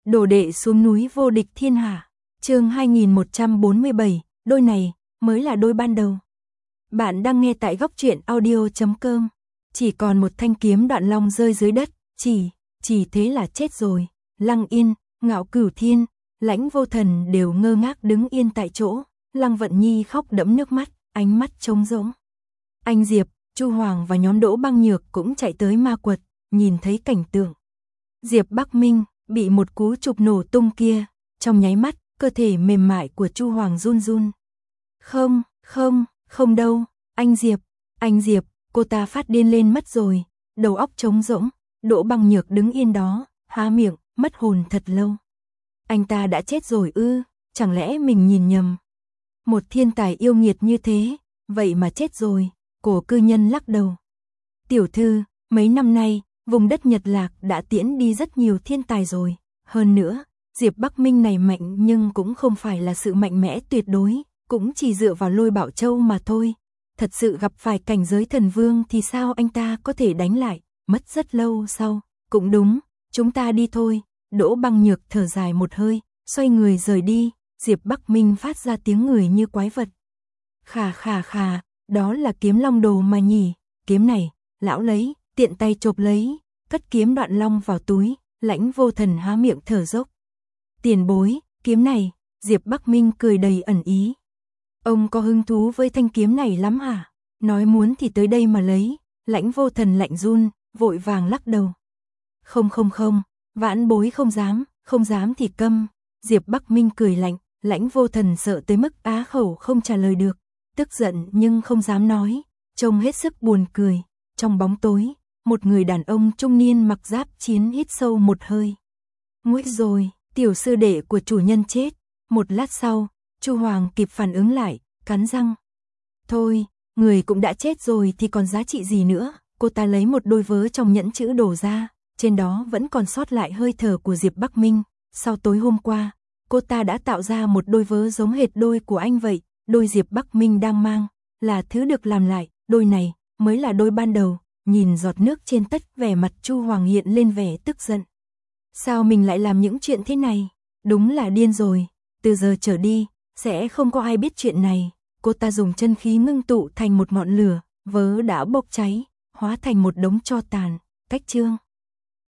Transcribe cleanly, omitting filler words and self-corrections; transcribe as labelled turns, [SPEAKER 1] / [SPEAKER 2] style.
[SPEAKER 1] Đồ đệ xuống núi vô địch thiên hạ. Chương 2147, đôi này mới là đôi ban đầu. Bạn đang nghe tại góc truyện audio.com. Chỉ còn một thanh kiếm Đoạn Long rơi dưới đất, chỉ thế là chết rồi. Lăng Yên, Ngạo Cửu Thiên, Lãnh Vô Thần đều ngơ ngác đứng yên tại chỗ. Lăng Vận Nhi khóc đẫm nước mắt, ánh mắt trống rỗng. Anh Diệp, Chu Hoàng và nhóm Đỗ Băng Nhược cũng chạy tới ma quật, nhìn thấy cảnh tượng Diệp Bắc Minh bị một cú chụp nổ tung kia, trong nháy mắt, cơ thể mềm mại của Chu Hoàng run run. Không đâu, anh Diệp, cô ta phát điên lên mất rồi, đầu óc trống rỗng. Đỗ Băng Nhược đứng yên đó, há miệng, mất hồn thật lâu. Anh ta đã chết rồi ư? Chẳng lẽ mình nhìn nhầm? Một thiên tài yêu nghiệt như thế, vậy mà chết rồi. Cổ cư nhân lắc đầu. Tiểu thư, mấy năm nay, vùng đất Nhật Lạc đã tiễn đi rất nhiều thiên tài rồi. Hơn nữa, Diệp Bắc Minh này mạnh nhưng cũng không phải là sự mạnh mẽ tuyệt đối, cũng chỉ dựa vào Lôi Bảo Châu mà thôi. Thật sự gặp phải cảnh giới thần vương thì sao anh ta có thể đánh lại, mất rất lâu sau. Cũng đúng, chúng ta đi thôi. Đỗ Băng Nhược thở dài một hơi, xoay người rời đi. Diệp Bắc Minh phát ra tiếng người như quái vật. Khà, đó là kiếm long đồ mà nhỉ, kiếm này, lão lấy, tiện tay chộp lấy, cất kiếm Đoạn Long vào túi. Lãnh Vô Thần há miệng thở dốc. Tiền bối, kiếm này, Diệp Bắc Minh cười đầy ẩn ý. Ông có hứng thú với thanh kiếm này lắm hả? Nói muốn thì tới đây mà lấy. Lãnh Vô Thần lạnh run, vội vàng lắc đầu. Không, vãn bối không dám thì câm. Diệp Bắc Minh cười lạnh, Lãnh Vô Thần sợ tới mức á khẩu không trả lời được, tức giận nhưng không dám nói, trông hết sức buồn cười. Trong bóng tối, một người đàn ông trung niên mặc giáp chiến hít sâu một hơi. Nguy rồi, tiểu sư đệ của chủ nhân chết. Một lát sau, Chu Hoàng kịp phản ứng lại, cắn răng. Thôi, người cũng đã chết rồi thì còn giá trị gì nữa. Cô ta lấy một đôi vớ trong nhẫn chữ đồ ra, trên đó vẫn còn sót lại hơi thở của Diệp Bắc Minh. Sau tối hôm qua, cô ta đã tạo ra một đôi vớ giống hệt đôi của anh vậy. Đôi Diệp Bắc Minh đang mang là thứ được làm lại, đôi này mới là đôi ban đầu. Nhìn giọt nước trên tất, vẻ mặt Chu Hoàng hiện lên vẻ tức giận. Sao mình lại làm những chuyện thế này? Đúng là điên rồi. Từ giờ trở đi, sẽ không có ai biết chuyện này. Cô ta dùng chân khí ngưng tụ thành một ngọn lửa, vớ đã bốc cháy, hóa thành một đống tro tàn. Cách chương